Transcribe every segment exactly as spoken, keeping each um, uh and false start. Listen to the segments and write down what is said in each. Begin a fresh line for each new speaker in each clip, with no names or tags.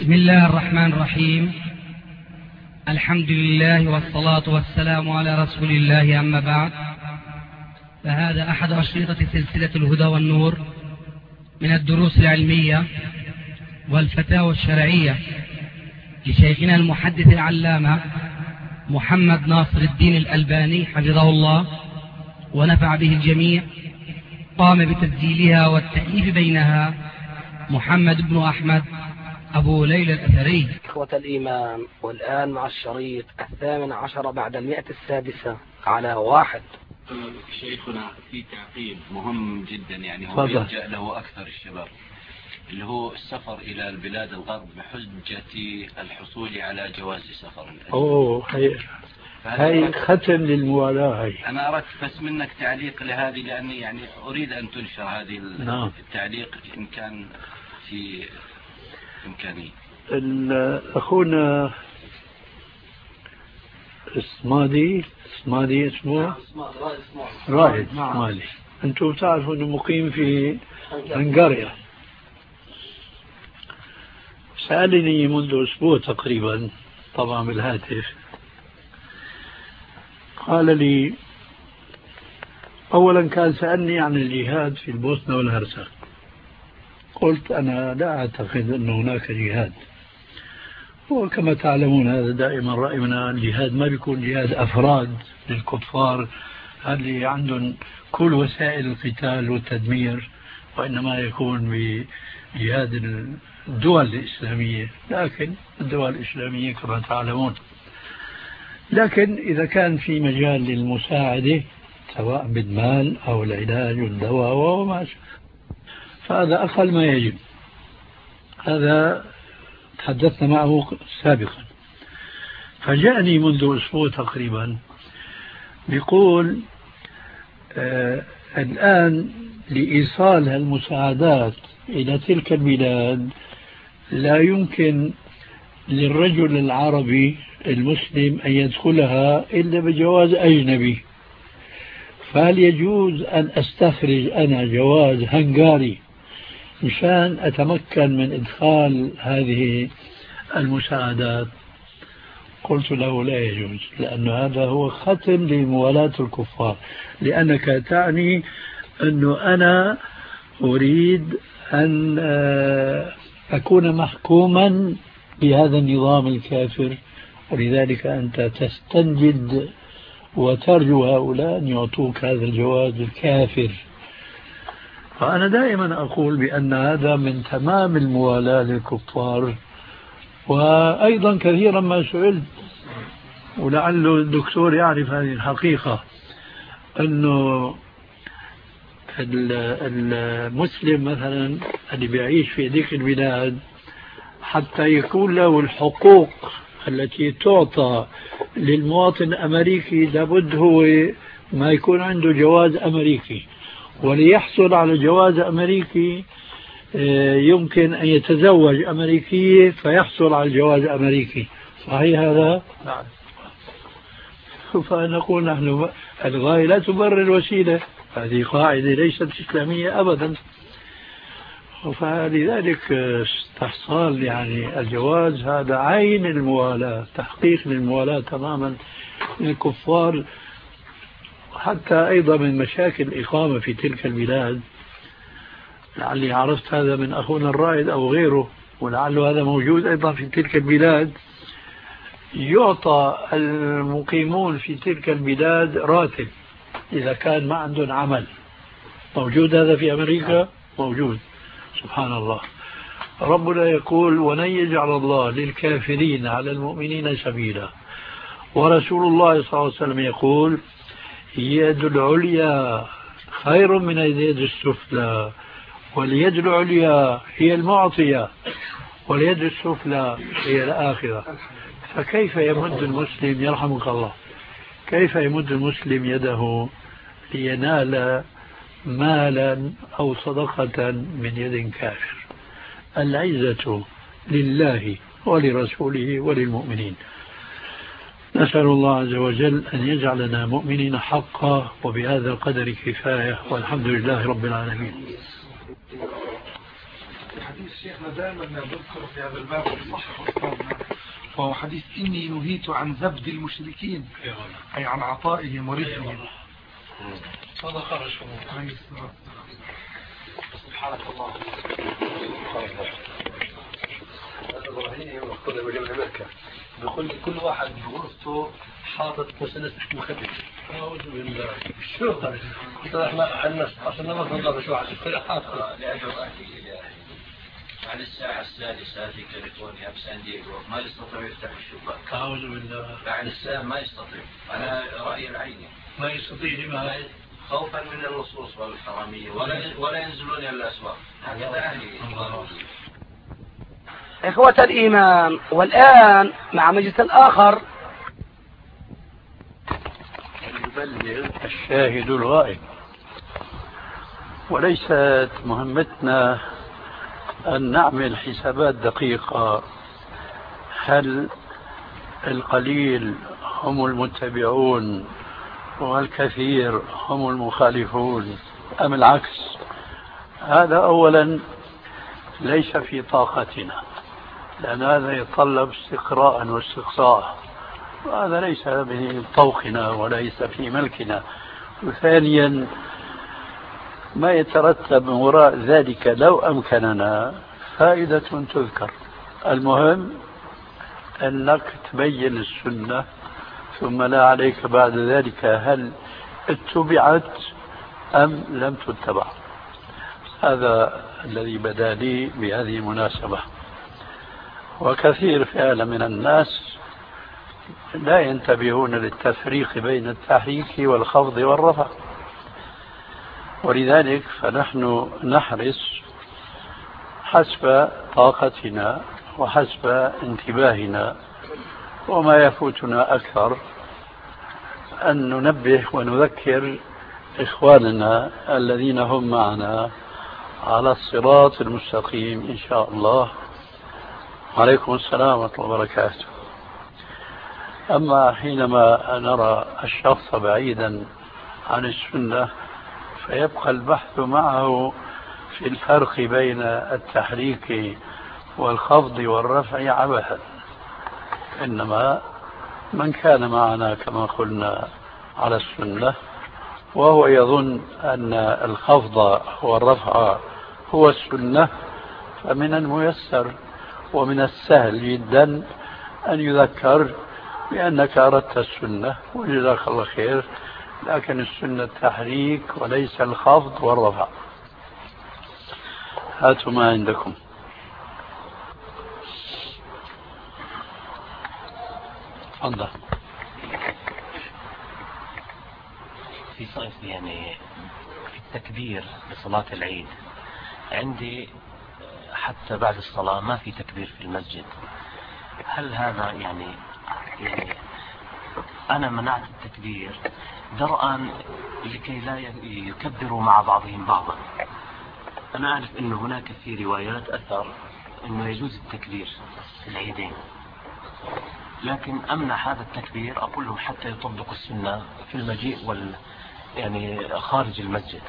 بسم الله الرحمن الرحيم. الحمد لله والصلاة والسلام على رسول الله، أما بعد، فهذا أحد أشرطة سلسلة الهدى والنور من الدروس العلمية والفتاوى الشرعية لشيخنا المحدث العلامة محمد ناصر الدين الألباني حفظه الله ونفع به الجميع. قام بتسجيلها والتأليف بينها محمد بن أحمد أبو ليلى الأثري.
إخوة الإيمان، والآن مع الشريط الثامن عشر بعد المئة السادسة على واحد.
شيخنا في تعقيب مهم جدا، يعني هو يلجأ له أكثر الشباب، اللي هو السفر إلى البلاد الغرب بحجة الحصول على جواز سفر.
أوه هي هاي ختم للموالاة. هاي
أنا أردت بس منك تعليق لهذه، لأني يعني أريد أن تنشر هذه
نعم.
التعليق إن كان في إمكانية.
أخونا اسمادي اسمادي اسمه رائد اسمادي، أنتم تعرفوا أنه مقيم في هنغاريا. سألني منذ أسبوع تقريبا، طبعا بالهاتف، قال لي أولا كان سألني عن الجهاد في البوسنة والهرسك. قلت أنا لا أعتقد أن هناك جهاد، وكما تعلمون هذا دائما رأينا، الجهاد ما بيكون جهاد أفراد للكفار اللي عندهم كل وسائل القتال والتدمير، وإنما يكون بجهاد الدول الإسلامية. لكن الدول الإسلامية كما تعلمون، لكن إذا كان في مجال للمساعدة سواء بالمال أو العلاج والدواء وما فهذا أقل ما يجب. هذا تحدثنا معه سابقا. فجاءني منذ أسبوع تقريبا بيقول آه الآن لإيصال المساعدات إلى تلك البلاد لا يمكن للرجل العربي المسلم أن يدخلها إلا بجواز أجنبي. فهل يجوز أن أستخرج أنا جواز هنغاري مشان أتمكن من إدخال هذه المساعدات؟ قلت له لا يجوز، لأن هذا هو ختم لموالاة الكفار، لأنك تعني أنه أنا أريد أن أكون محكوما بهذا النظام الكافر، ولذلك أنت تستنجد وترجو هؤلاء أن يعطوك هذا الجواز الكافر. فأنا دائما أقول بأن هذا من تمام الموالاة للكفار. وأيضا كثيرا ما سئلت، ولعله الدكتور يعرف هذه الحقيقة، أنه المسلم مثلا اللي بيعيش في ذيك البلاد حتى يكون له الحقوق التي تعطى للمواطن الأمريكي لابد هو ما يكون عنده جواز أمريكي، وليحصل على جواز أمريكي يمكن أن يتزوج أمريكية فيحصل على الجواز أمريكي. صحيح هذا؟ نعم. فنقول نحن الغاية لا تبرر الوسيلة، هذه قاعدة ليست إسلامية أبدا. فلذلك استحصال يعني الجواز هذا عين الموالاة، تحقيق للموالاة تماما للكفار. حتى أيضا من مشاكل الإقامة في تلك البلاد، لعلي عرفت هذا من أخونا الرائد أو غيره، ولعله هذا موجود أيضا في تلك البلاد، يعطى المقيمون في تلك البلاد راتب إذا كان ما عندهم عمل. موجود هذا في أمريكا؟ موجود. سبحان الله. ربنا يقول ولن يجعل الله للكافرين على المؤمنين سبيلا. ورسول الله صلى الله عليه وسلم يقول يد العليا خير من اليد السفلى، واليد العليا هي المعطية واليد السفلى هي الآخرة. فكيف يمد المسلم، يرحمك الله، كيف يمد المسلم يده لينال مالا أو صدقة من يد كافر؟ العزة لله ولرسوله وللمؤمنين. نسأل الله عز وجل أن يجعلنا مؤمنين حقا، وبهذا القدر كفاية، والحمد لله رب العالمين.
احنا دائما نذكر في هذا الباب الصحيح أستاذنا، وهو حديث إني نهيت عن زبد المشركين، أي عن عطائهم ورزقهم. صدق رسول الله عليه الصلاة والسلام. سبحانك اللهم وبحمدك.
بقول كل واحد بغرفته حاطط مسدس مخدر. أعوذ بالله. شو هذا؟ احنا الناس عشان ما نضرب شو عشان كل حاطط.
لأنه أهلي إلى أهلي. على الساعة السادسة في كاليفورنيا بسان دييغو ما يستطيع يفتح الشباك.
أعوذ بالله.
بعد الساعة ما يستطيع. أنا رأيي العيني.
ما يستطيع لما
خوفا من اللصوص والحرامية ولا ولا ينزلون إلى الأسواق. هكذا أهلي.
إخوة الإيمان، والآن مع مجلس الآخر
يبلغ الشاهد الغائب. وليست مهمتنا أن نعمل حسابات دقيقة هل القليل هم المتبعون والكثير هم المخالفون أم العكس. هذا أولا ليس في طاقتنا، لأن هذا يتطلب استقراء واستقصاء، وهذا ليس من طوقنا وليس في ملكنا. وثانيا ما يترتب من وراء ذلك لو أمكننا فائدة تذكر. المهم أنك تبين السنة، ثم لا عليك بعد ذلك هل اتبعت أم لم تتبع. هذا الذي بدا لي بهذه المناسبة. وكثير فعلا من الناس لا ينتبهون للتفريق بين التحريك والخفض والرفع، ولذلك فنحن نحرص حسب طاقتنا وحسب انتباهنا، وما يفوتنا أكثر أن ننبه ونذكر إخواننا الذين هم معنا على الصراط المستقيم إن شاء الله. عليكم السلام ورحمة الله وبركاته. أما حينما نرى الشخص بعيدا عن السنة فيبقى البحث معه في الفرق بين التحريك والخفض والرفع عبثا. إنما من كان معنا كما قلنا على السنة وهو يظن أن الخفض والرفع هو السنة، فمن الميسر ومن السهل جدا أن يذكر بأنك أردت السنة وجزاك الله خير، لكن السنة التحريك وليس الخفض والرفع. هاتوا ما عندكم. تفضل.
في صيف يعني في التكبير لصلاة العيد عندي حتى بعد الصلاة ما في تكبير في المسجد. هل هذا يعني يعني أنا منعت التكبير درءا لكي لا يكبروا مع بعضهم بعضا؟ أنا أعرف أن هناك في روايات أثر أنه يجوز التكبير في العيدين، لكن أمنع هذا التكبير أقول لهم حتى يطبقوا السنة في المجيء وال يعني خارج المسجد.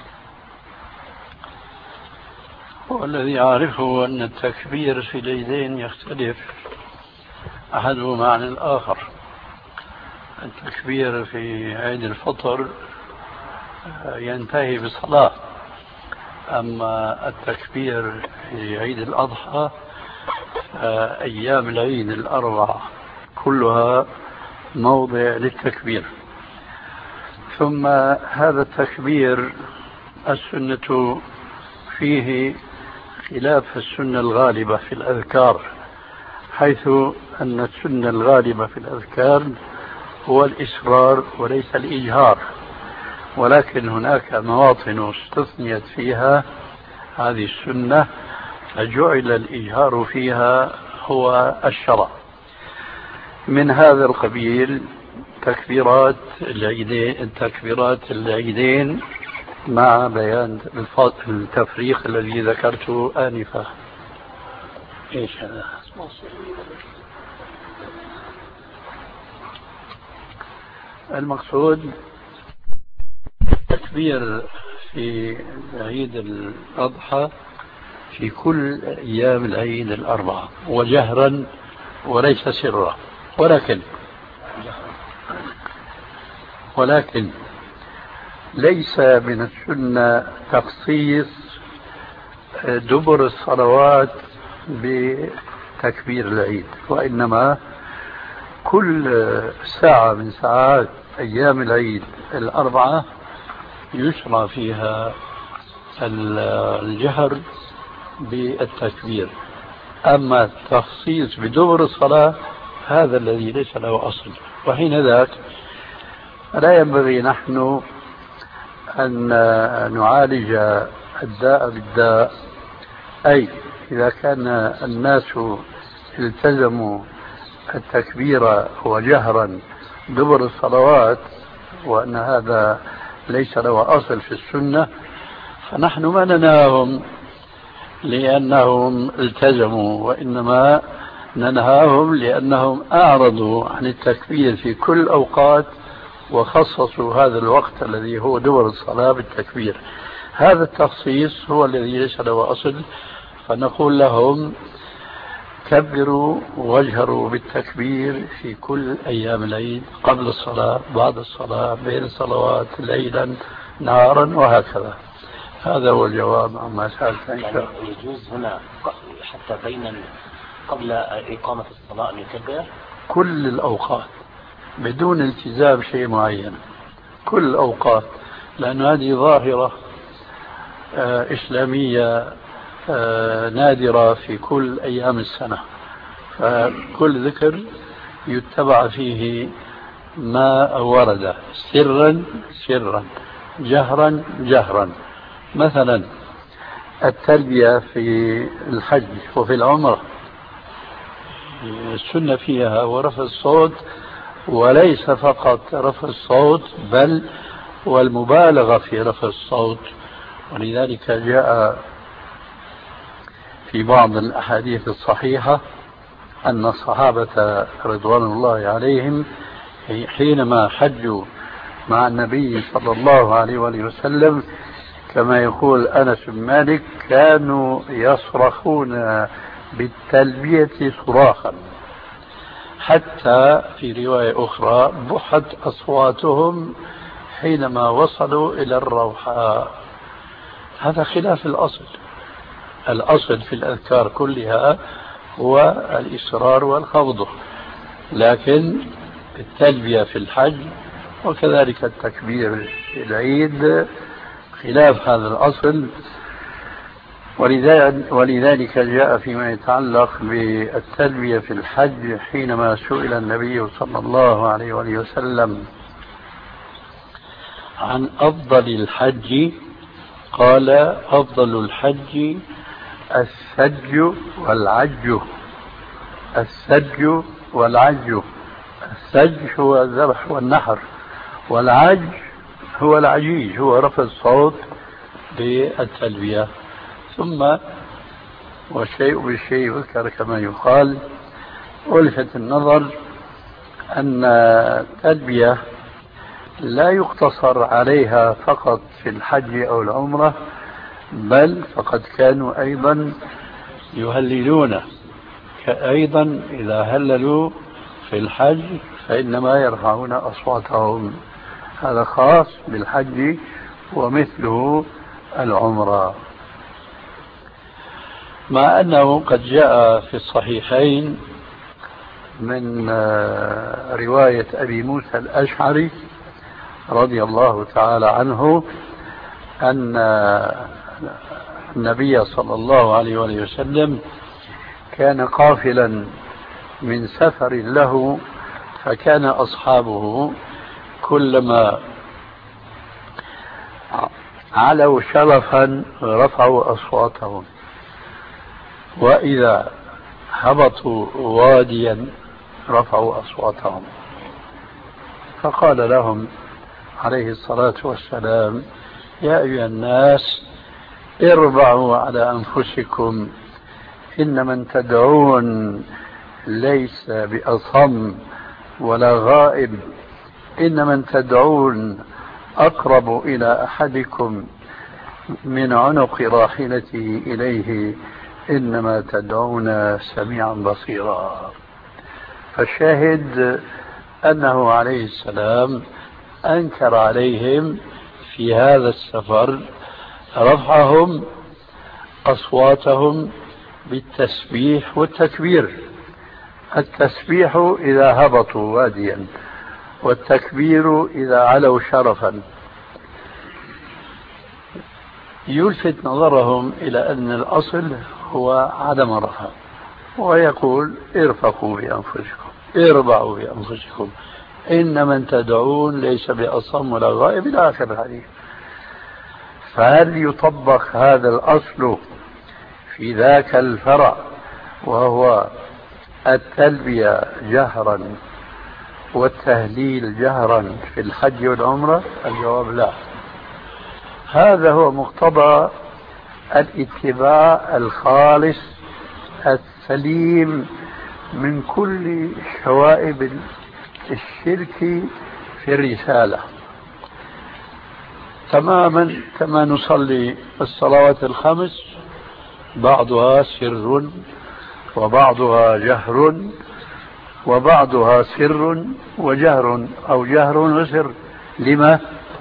والذي أعرفه أن التكبير في العيدين يختلف أحدهما عن الآخر. التكبير في عيد الفطر ينتهي بصلاة، أما التكبير في عيد الأضحى أيام العيد الأربع كلها موضع للتكبير. ثم هذا التكبير السنة فيه خلاف السنة الغالبة في الأذكار، حيث أن السنة الغالبة في الأذكار هو الإسرار وليس الإجهار، ولكن هناك مواطن استثنيت فيها هذه السنة فجعل الإجهار فيها هو الشرع. من هذا القبيل تكبيرات العيدين التكبيرات العيدين مع بيان التفريق الذي ذكرته آنفا. إيش هذا؟ المقصود التكبير في عيد الأضحى في كل أيام العيد الأربعة وجهرا وليس سرا. ولكن ولكن ليس من السنة تخصيص دبر الصلوات بتكبير العيد، وإنما كل ساعة من ساعات أيام العيد الأربعة يشرع فيها الجهر بالتكبير. أما التخصيص بدبر الصلاة هذا الذي ليس له أصل، وحين ذاك لا ينبغي نحن أن نعالج الداء بالداء، أي إذا كان الناس التزموا التكبير وجهرا دبر الصلوات وأن هذا ليس له أصل في السنة، فنحن ما ننهاهم لأنهم التزموا، وإنما ننهاهم لأنهم أعرضوا عن التكبير في كل الأوقات وخصصوا هذا الوقت الذي هو دبر الصلاة بالتكبير. هذا التخصيص هو الذي ليس له أصل، فنقول لهم كبروا واجهروا بالتكبير في كل أيام العيد، قبل الصلاة، بعد الصلاة، بين الصلوات، ليلا نهارا وهكذا. هذا هو الجواب عما سألت.
يعني يجوز هنا حتى بين قبل إقامة الصلاة أن يكبر
كل الأوقات بدون التزام شيء معين، كل الأوقات، لأن هذه ظاهرة آه إسلامية آه نادرة في كل أيام السنة، فكل ذكر يتبع فيه ما ورد سرا سرا جهرا جهرا. مثلا التلبية في الحج وفي العمرة السنة فيها ورفع الصوت، وليس فقط رفع الصوت بل والمبالغة في رفع الصوت. ولذلك جاء في بعض الأحاديث الصحيحة أن الصحابة رضوان الله عليهم حينما حجوا مع النبي صلى الله عليه وآله وسلم كما يقول أنس بن مالك كانوا يصرخون بالتلبية صراخا، حتى في رواية أخرى بحت أصواتهم حينما وصلوا إلى الروحاء. هذا خلاف الأصل. الأصل في الأذكار كلها هو الإصرار والخفض، لكن التلبية في الحج وكذلك التكبير في العيد خلاف هذا الأصل. ولذلك جاء فيما يتعلق بالتلبية في الحج حينما سئل النبي صلى الله عليه وآله وسلم عن أفضل الحج قال أفضل الحج السج والعج. السج والعج، السج هو الذبح والنحر، والعج هو العجيج، هو رفع الصوت بالتلبية. ثم والشيء بالشيء يذكر كما يقال. ولفت النظر أن التلبية لا يقتصر عليها فقط في الحج أو العمرة، بل فقد كانوا أيضا يهللون، أيضا إذا هللوا في الحج فإنما يرفعون أصواتهم. هذا خاص بالحج ومثله العمرة. مع أنه قد جاء في الصحيحين من رواية أبي موسى الأشعري رضي الله تعالى عنه أن النبي صلى الله عليه وآله وسلم كان قافلا من سفر له، فكان أصحابه كلما علوا شرفا رفعوا أصواتهم، وإذا هبطوا واديا رفعوا أصواتهم. فقال لهم عليه الصلاة والسلام يا أيها الناس اربعوا على أنفسكم، إن من تدعون ليس بأصم ولا غائب، إن من تدعون أقرب إلى أحدكم من عنق راحلتي إليه إنما تدعون سميعا بصيرا. فالشاهد أنه عليه السلام أنكر عليهم في هذا السفر رفعهم أصواتهم بالتسبيح والتكبير. التسبيح إذا هبطوا واديا، والتكبير إذا علوا شرفا. يلفت نظرهم إلى أن الأصل هو عدم الرفع، ويقول ارفقوا بأنفسكم، اربعوا بأنفسكم، إن من تدعون ليس بأصم ولا غائب إلى آخر الحديث. فهل يطبق هذا الأصل في ذاك الفرع وهو التلبية جهرا والتهليل جهرا في الحج والعمرة؟ الجواب لا. هذا هو مقتضى الاتباع الخالص السليم من كل شوائب الشرك في الرسالة، تماما كما نصلي الصلوات الخمس بعضها سر وبعضها جهر وبعضها سر وجهر أو جهر وسر. لما؟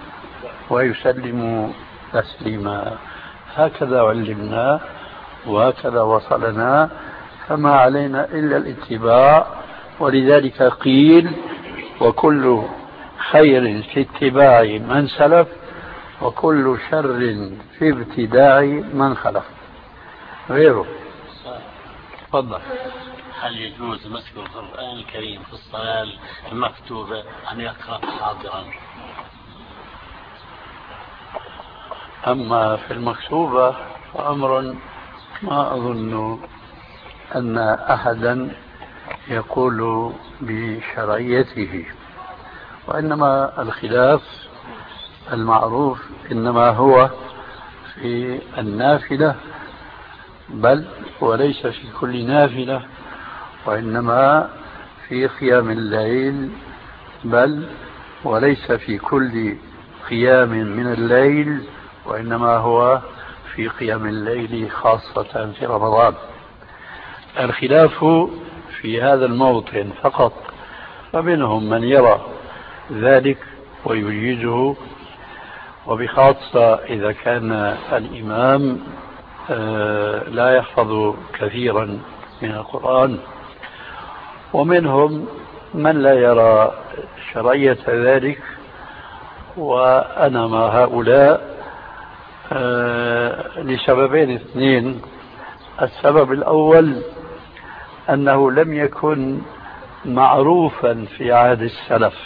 ويسلم تسليما. هكذا علمنا وهكذا وصلنا، فما علينا إلا الاتباع. ولذلك قيل وكل خير في اتباع من سلف وكل شر في ابتداع من خلف. غيره. تفضل.
هل يجوز مسك القرآن الكريم في الصلاة المكتوبة أن يقرأ حاضرا؟
أما في المكتوبة فأمر ما أظن أن أحدا يقول بشرعيته، وإنما الخلاف المعروف إنما هو في النافلة، بل وليس في كل نافلة، وإنما في قيام الليل، بل وليس في كل قيام من الليل، وإنما هو في قيام الليل خاصة في رمضان. الخلاف في هذا الموطن فقط، فمنهم من يرى ذلك ويجيزه، وبخاصة إذا كان الإمام لا يحفظ كثيرا من القرآن، ومنهم من لا يرى شرعية ذلك. وأنا مع هؤلاء لسببين اثنين. السبب الأول أنه لم يكن معروفا في عهد السلف،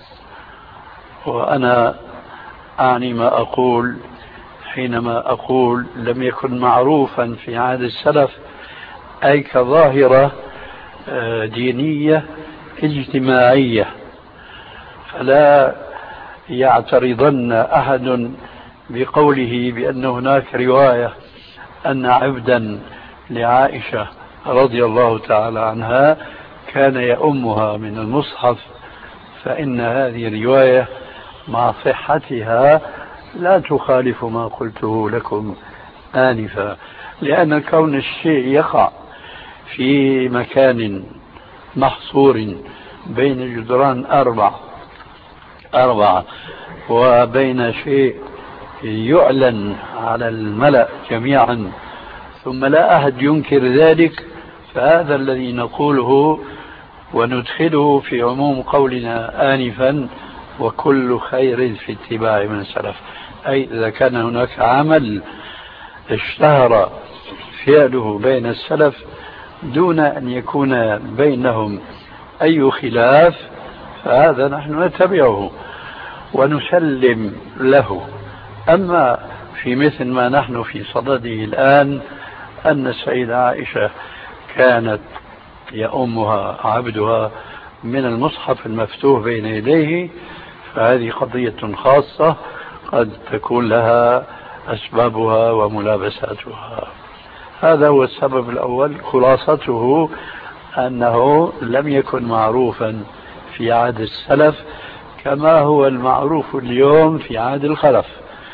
وأنا أعني ما أقول حينما أقول لم يكن معروفا في عهد السلف، أي كظاهرة دينية اجتماعية، فلا يعترضن أحد بقوله بأن هناك رواية أن عبدا لعائشة رضي الله تعالى عنها كان يؤمها من المصحف، فإن هذه الرواية مع صحتها لا تخالف ما قلته لكم آنفا، لأن كون الشيء يقع في مكان محصور بين جدران أربع أربعة وبين شيء يعلن على الملأ جميعا ثم لا أحد ينكر ذلك، فهذا الذي نقوله وندخله في عموم قولنا آنفا وكل خير في اتباع من سلف. أي إذا كان هناك عمل اشتهر فعله بين السلف دون أن يكون بينهم أي خلاف، فهذا نحن نتبعه ونسلم له. أما في مثل ما نحن في صدده الآن أن السيدة عائشة كانت يؤمها عبدها من المصحف المفتوح بين يديه، فهذه قضية خاصة قد تكون لها أسبابها وملابساتها. هذا هو السبب الأول. خلاصته أنه لم يكن معروفا في عهد السلف كما هو المعروف اليوم في عهد الخلف،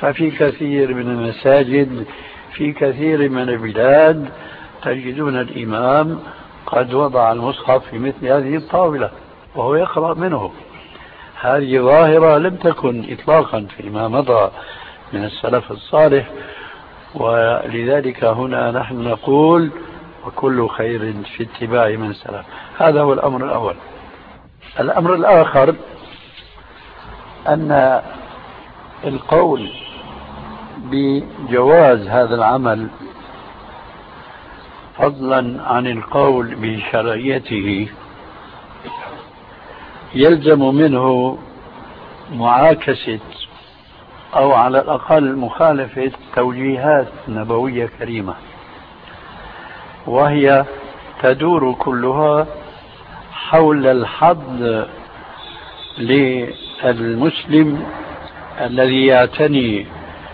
ففي كثير من المساجد في كثير من البلاد تجدون الإمام قد وضع المصحف في مثل هذه الطاولة وهو يقرأ منه. هذه ظاهرة لم تكن إطلاقا فيما مضى من السلف الصالح، ولذلك هنا نحن نقول وكل خير في اتباع من سلف. هذا هو الأمر الأول. الأمر الآخر أن القول بجواز هذا العمل فضلا عن القول بشرعيته يلزم منه معاكسة أو على الأقل مخالفة توجيهات نبوية كريمة، وهي تدور كلها حول الحظ للمسلم الذي يعتني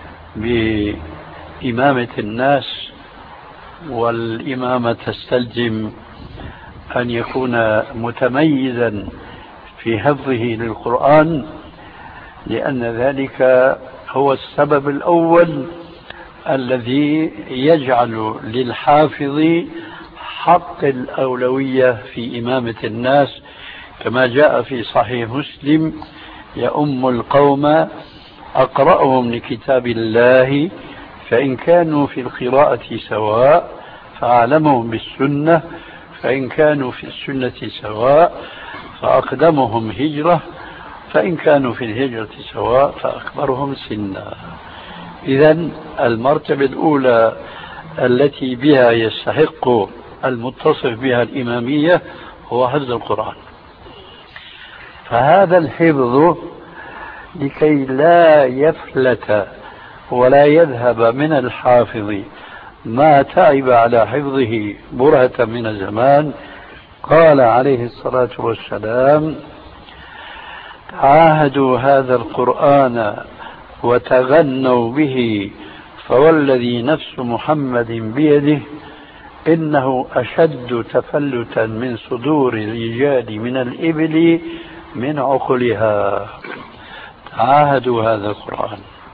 بإمامة الناس، والإمامة تستلزم أن يكون متميزا في حفظه للقرآن، لأن ذلك هو السبب الأول الذي يجعل للحافظ حق الأولوية في إمامة الناس، كما جاء في صحيح مسلم: يؤم القوم أقرأهم لكتاب الله، فإن كانوا في القراءة سواء فأعلمهم بالسنة، فإن كانوا في السنة سواء فأقدمهم هجرة، فإن كانوا في الهجرة سواء فأكبرهم سنا. إذن المرتبة الأولى التي بها يستحق المتصف بها الإمامية هو حفظ القرآن. فهذا الحفظ لكي لا يفلت ولا يذهب من الحافظ ما تعب على حفظه برهة من الزمان، قال عليه الصلاة والسلام: عاهدوا هذا القرآن وتغنوا به، فوالذي نفس محمد بيده إنه أشد تفلتا من صدور الرجال من الإبل من عقلها. عاهدوا هذا القرآن،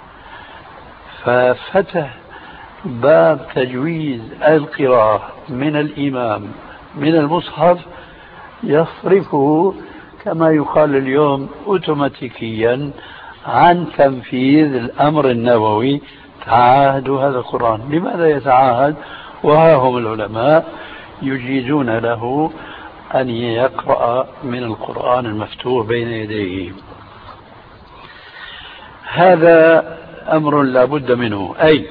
ففتح باب تجويز القراءة من الإمام من المصحف يصرفه كما يقال اليوم أوتوماتيكيا عن تنفيذ الأمر النبوي: تعاهدوا هذا القرآن. لماذا يتعاهد وها هم العلماء يجيزون له أن يقرأ من القرآن المفتوح بين يديه؟ هذا أمر لا بد منه، أي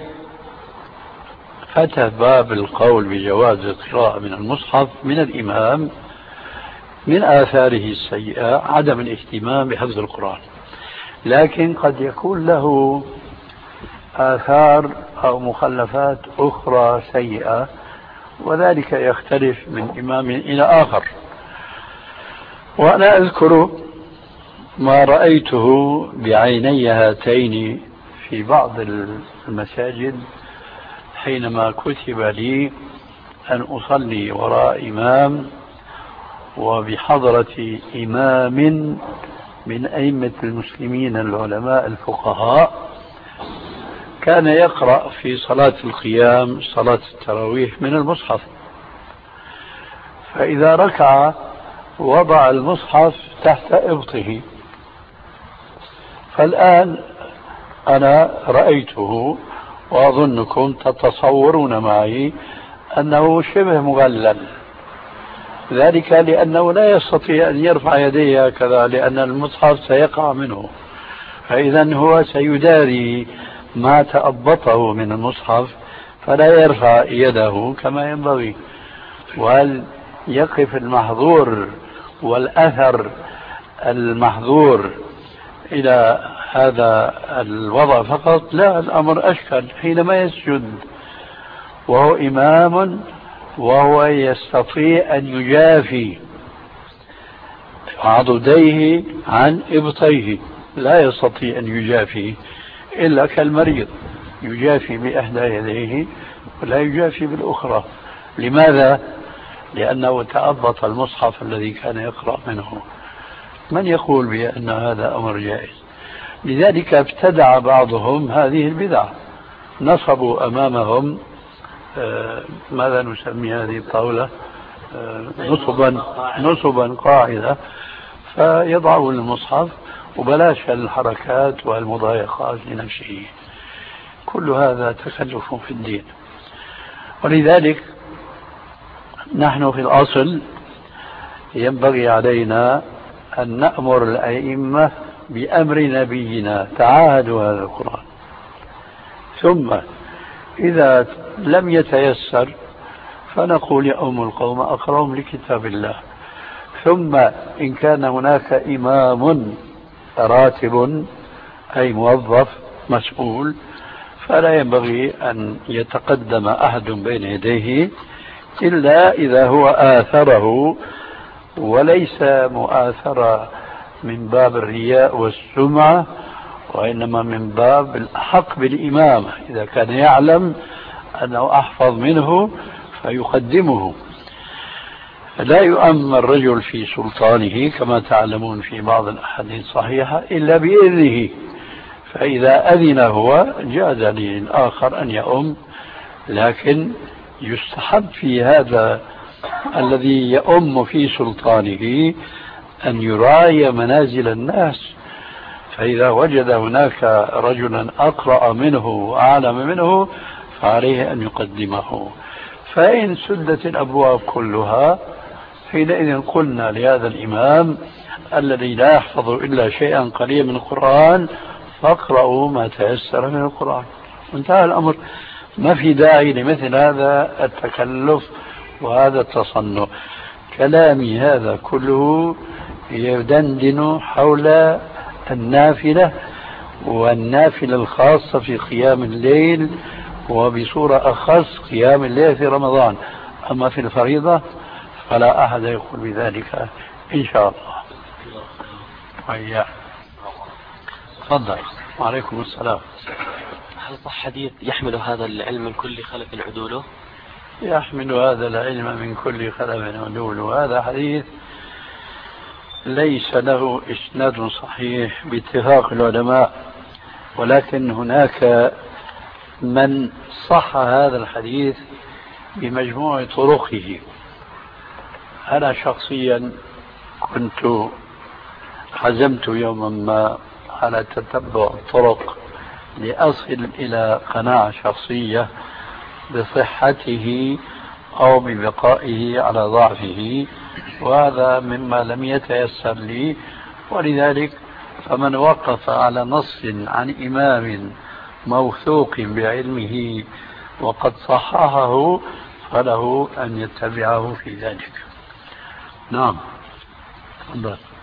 فتح باب القول بجواز القراءة من المصحف من الإمام. من آثاره السيئة عدم الاهتمام بحفظ القرآن، لكن قد يكون له آثار أو مخلفات أخرى سيئة، وذلك يختلف من إمام إلى آخر. وأنا أذكر ما رأيته بعيني هاتين في بعض المساجد حينما كتب لي أن أصلي وراء إمام وبحضرة إمام من أئمة المسلمين العلماء الفقهاء، كان يقرأ في صلاة القيام صلاة التراويح من المصحف، فإذا ركع وضع المصحف تحت إبطه. فالآن أنا رأيته وأظنكم تتصورون معي أنه شبه مغلل، ذلك لأنه لا يستطيع أن يرفع يديه هكذا لأن المصحف سيقع منه، فإذا هو سيداري ما تأبطه من المصحف فلا يرفع يده كما ينبغي. وهل يقف المحظور والأثر المحظور إلى هذا الوضع فقط؟ لا، الأمر أشكل. حينما يسجد وهو إمام وهو يستطيع أن يجافي عضديه عن إبطيه، لا يستطيع أن يجافي إلا كالمريض، يجافي بإحدى يديه ولا يجافي بالأخرى. لماذا؟ لأنه تأبط المصحف الذي كان يقرأ منه. من يقول بأن هذا أمر جائز؟ لذلك ابتدع بعضهم هذه البدع، نصبوا أمامهم ماذا نسمي هذه الطاولة، نصبا نصبا قاعدة، فيضعون المصحف وبلاش الحركات والمضايقات لنفسه. كل هذا تكلف في الدين. ولذلك نحن في الأصل ينبغي علينا أن نأمر الأئمة بأمر نبينا، تعاهدوا هذا القرآن، ثم إذا لم يتيسر فنقول يا أم القوم أقرأهم لكتاب الله. ثم إن كان هناك إمام راتب أي موظف مسؤول فلا ينبغي أن يتقدم أحد بين يديه إلا إذا هو آثره، وليس مؤاثرة من باب الرياء والسمعة، وإنما من باب الأحق بالإمامة، إذا كان يعلم أنه أحفظ منه فيقدمه. لا يؤمن الرجل في سلطانه كما تعلمون في بعض الأحاديث الصحيحة إلا بإذنه، فإذا أذن هو جاز للآخر أن يؤم، لكن يستحب في هذا الذي يؤم في سلطانه أن يراعي منازل الناس، فإذا وجد هناك رجلا أقرأ منه وأعلم منه فعليه أن يقدمه. فإن سدت الأبواب كلها حينئذ قلنا لهذا الإمام الذي لا يحفظ إلا شيئا قليلا من القرآن فاقرأوا ما تيسر من القرآن، انتهى الأمر. ما في داعي لمثل هذا التكلف وهذا التصنع. كلامي هذا كله يدندن حول النافلة، والنافلة الخاصة في قيام الليل، وبصورة أخص قيام الليل في رمضان. أما في الفريضة فلا أحد يقول بذلك إن شاء الله. وإياه. تفضل. وعليكم السلام.
هل صح حديث يحمل هذا العلم من كل خلف عدوله؟
يحمل هذا العلم من كل خلف عدوله، هذا حديث ليس له إسناد صحيح باتفاق العلماء، ولكن هناك من صح هذا الحديث بمجموع طرقه. أنا شخصيا كنت عزمت يوما ما على تتبع الطرق لأصل إلى قناعة شخصية بصحته أو ببقائه على ضعفه، وهذا مما لم يتيسر لي. ولذلك فمن وقف على نص عن إمام موثوق بعلمه وقد صححه فله أن يتبعه في ذلك. نعم.